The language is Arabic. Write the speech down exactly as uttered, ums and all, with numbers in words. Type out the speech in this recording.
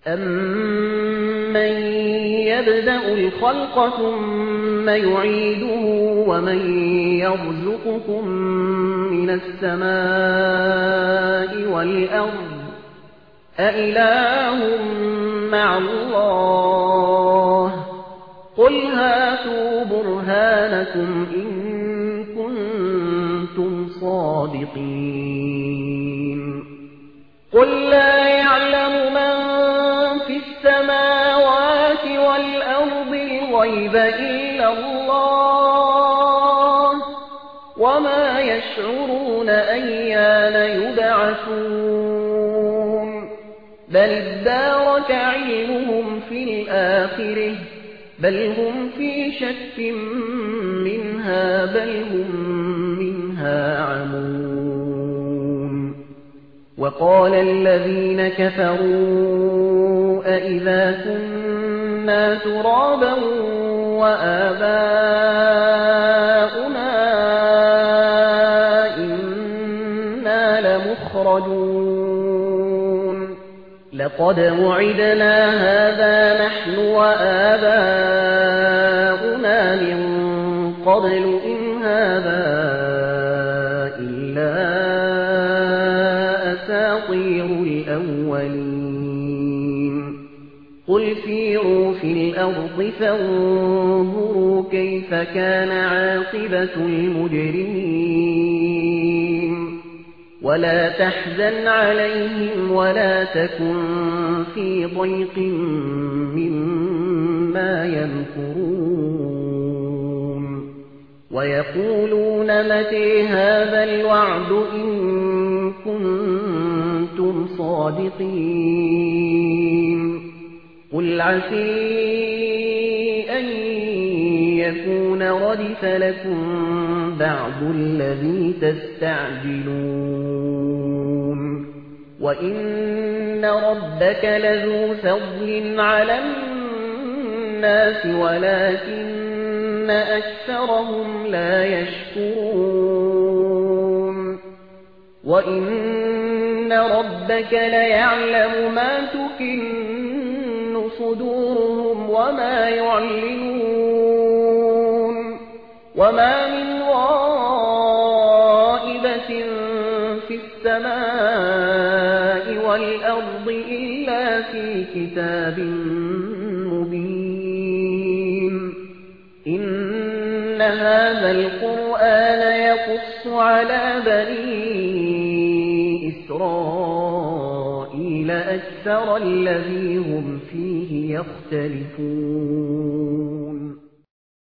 أَمَّن يَبْدَأُ الْخَلْقَ ثُمَّ يُعِيدُهُ وَمَن يَرْزُقُكُم مِّنَ السَّمَاءِ وَالْأَرْضِ أَإِلَٰهٌ مَّعَ اللَّهِ قُلْ هَاتُوا بُرْهَانَكُمْ إِن كُنتُمْ صَادِقِينَ قُل لَّا يَعْلَمُ مَن فِي السَّمَاوَاتِ وَالْأَرْضِ الْغَيْبَ إِلَّا اللَّهُ وَمَا يَشْعُرُونَ أَيَّانَ يُبْعَثُونَ بَلِ ادَّارَكَ عِلْمُهُمْ فِي الْآخِرَةِ بَلْ هُمْ فِي شَكٍّ مِّنْهَا بَلْ هُمْ مِنْهَا عَمُونَ وَقَالَ الَّذِينَ كَفَرُوا أَإِذَا كُنَّا تُرَابًا وَآبَاؤُنَا إِنَّا لَمُخْرَجُونَ لَقَدْ وُعِدْنَا هَذَا نَحْنُ وَآبَاؤُنَا مِن قَبْلُ إِنْ هَذَا إِلَّا أَسَاطِيرُ الْأَوَّلِينَ قُلْ سِيرُوا فِي الْأَرْضِ فَانظُرُوا كَيْفَ كَانَ عَاقِبَةُ الْمُجْرِمِينَ وَلَا تَحْزَنْ عَلَيْهِمْ وَلَا تَكُنْ فِي ضَيْقٍ مِّمَّا يَمْكُرُونَ وَيَقُولُونَ مَتَىٰ هَٰذَا الْوَعْدُ إِن كُنتُمْ صَادِقِينَ قُلْ عَسَىٰ أَن يَكُونَ رَدِفَ لَكُم بَعْضُ الَّذِي تَسْتَعْجِلُونَ وَإِنَّ رَبَّكَ لَذُو فَضْلٍ عَلَى النَّاسِ وَلَٰكِنَّ أَكْثَرَهُمْ لَا يَشْكُرُونَ وَإِنَّ رَبَّكَ لَيَعْلَمُ مَا تُكِنُّ صُدُورُهُمْ وَمَا يُعْلِنُونَ وَمَا مِنْ غَائِبَةٍ فِي السَّمَاءِ وَالْأَرْضِ إِلَّا فِي كِتَابٍ مُّبِينٍ إِنَّ هَذَا الْقُرْآنَ يَقُصُّ عَلَى بَنِي إِسْرَائِيلَ أَكْثَرَ الَّذِي هُمْ فِيهِ يَخْتَلِفُونَ